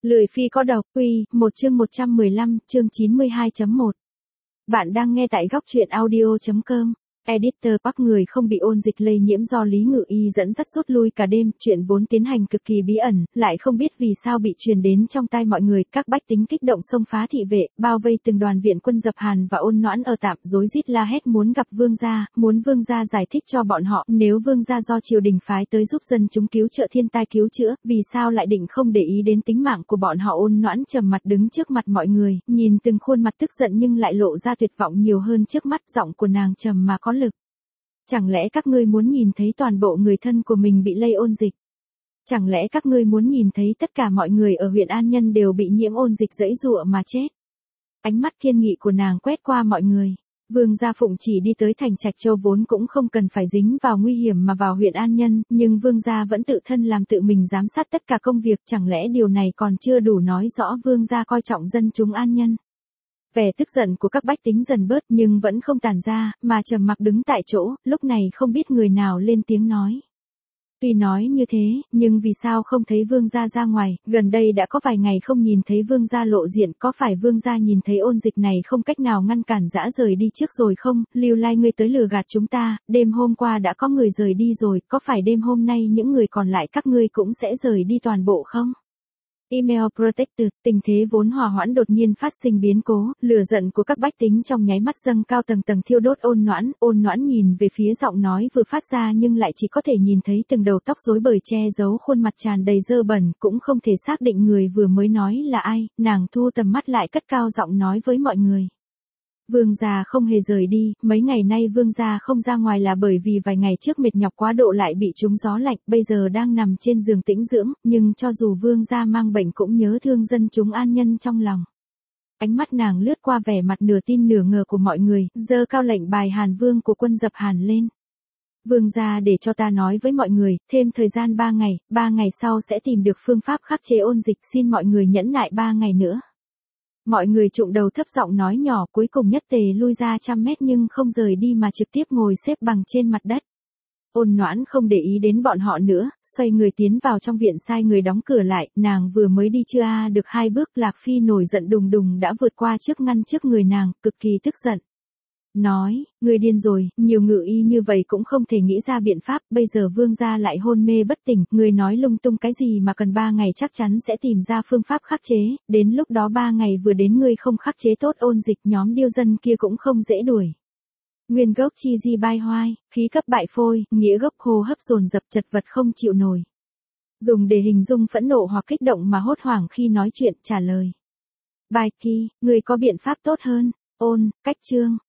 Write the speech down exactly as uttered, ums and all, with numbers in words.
Lười phi có độc, Uy, một chương một trăm mười lăm, chương chín mươi hai chấm một. Bạn đang nghe tại góc truyện audio chấm com. Editor Park người không bị ôn dịch lây nhiễm do Lý Ngự Y dẫn dắt rút lui cả đêm, chuyện vốn tiến hành cực kỳ bí ẩn, lại không biết vì sao bị truyền đến trong tai mọi người, các bách tính kích động xông phá thị vệ, bao vây từng đoàn viện quân dập Hàn và Ôn Noãn ở tạm, rối rít la hét muốn gặp vương gia, muốn vương gia giải thích cho bọn họ, nếu vương gia do triều đình phái tới giúp dân chúng cứu trợ thiên tai cứu chữa, vì sao lại định không để ý đến tính mạng của bọn họ. Ôn Noãn trầm mặt đứng trước mặt mọi người, nhìn từng khuôn mặt tức giận nhưng lại lộ ra tuyệt vọng nhiều hơn trước mắt, giọng của nàng trầm mà có lực. Chẳng lẽ các ngươi muốn nhìn thấy toàn bộ người thân của mình bị lây ôn dịch? Chẳng lẽ các ngươi muốn nhìn thấy tất cả mọi người ở huyện An Nhân đều bị nhiễm ôn dịch giãy giụa mà chết? Ánh mắt kiên nghị của nàng quét qua mọi người. Vương gia Phụng chỉ đi tới thành Trạch Châu vốn cũng không cần phải dính vào nguy hiểm mà vào huyện An Nhân, nhưng vương gia vẫn tự thân làm tự mình giám sát tất cả công việc, chẳng lẽ điều này còn chưa đủ nói rõ vương gia coi trọng dân chúng An Nhân? Vẻ tức giận của các bách tính dần bớt nhưng vẫn không tàn ra, mà trầm mặc đứng tại chỗ, lúc này không biết người nào lên tiếng nói. Tuy nói như thế, nhưng vì sao không thấy vương gia ra ngoài, gần đây đã có vài ngày không nhìn thấy vương gia lộ diện, có phải vương gia nhìn thấy ôn dịch này không cách nào ngăn cản dã rời đi trước rồi không? Lưu Lai ngươi tới lừa gạt chúng ta, đêm hôm qua đã có người rời đi rồi, có phải đêm hôm nay những người còn lại các ngươi cũng sẽ rời đi toàn bộ không? Email Protector, tình thế vốn hòa hoãn đột nhiên phát sinh biến cố, lửa giận của các bách tính trong nháy mắt dâng cao tầng tầng thiêu đốt. Ôn Noãn, Ôn Noãn nhìn về phía giọng nói vừa phát ra nhưng lại chỉ có thể nhìn thấy từng đầu tóc rối bời che giấu khuôn mặt tràn đầy dơ bẩn, cũng không thể xác định người vừa mới nói là ai, nàng thu tầm mắt lại cất cao giọng nói với mọi người. Vương gia không hề rời đi, mấy ngày nay vương gia không ra ngoài là bởi vì vài ngày trước mệt nhọc quá độ lại bị trúng gió lạnh, bây giờ đang nằm trên giường tĩnh dưỡng, nhưng cho dù vương gia mang bệnh cũng nhớ thương dân chúng An Nhân trong lòng. Ánh mắt nàng lướt qua vẻ mặt nửa tin nửa ngờ của mọi người, giơ cao lệnh bài Hàn Vương của quân dập Hàn lên. Vương gia để cho ta nói với mọi người, thêm thời gian ba ngày, ba ngày sau sẽ tìm được phương pháp khắc chế ôn dịch, xin mọi người nhẫn nại ba ngày nữa. Mọi người trụng đầu thấp giọng nói nhỏ, cuối cùng nhất tề lui ra trăm mét nhưng không rời đi mà trực tiếp ngồi xếp bằng trên mặt đất. Ôn Noãn không để ý đến bọn họ nữa, xoay người tiến vào trong viện sai người đóng cửa lại, nàng vừa mới đi chưa a được hai bước, Lạc Phi nổi giận đùng đùng đã vượt qua trước ngăn trước người nàng, cực kỳ tức giận. Nói, người điên rồi, nhiều ngự y như vậy cũng không thể nghĩ ra biện pháp, bây giờ vương gia lại hôn mê bất tỉnh, người nói lung tung cái gì mà cần ba ngày chắc chắn sẽ tìm ra phương pháp khắc chế, đến lúc đó ba ngày vừa đến ngươi không khắc chế tốt ôn dịch nhóm điêu dân kia cũng không dễ đuổi. Nguyên gốc chi di bai hoai, khí cấp bại phôi, nghĩa gốc hô hấp dồn dập chật vật không chịu nổi. Dùng để hình dung phẫn nộ hoặc kích động mà hốt hoảng khi nói chuyện, trả lời. Bài kỳ, người có biện pháp tốt hơn, ôn, cách chương.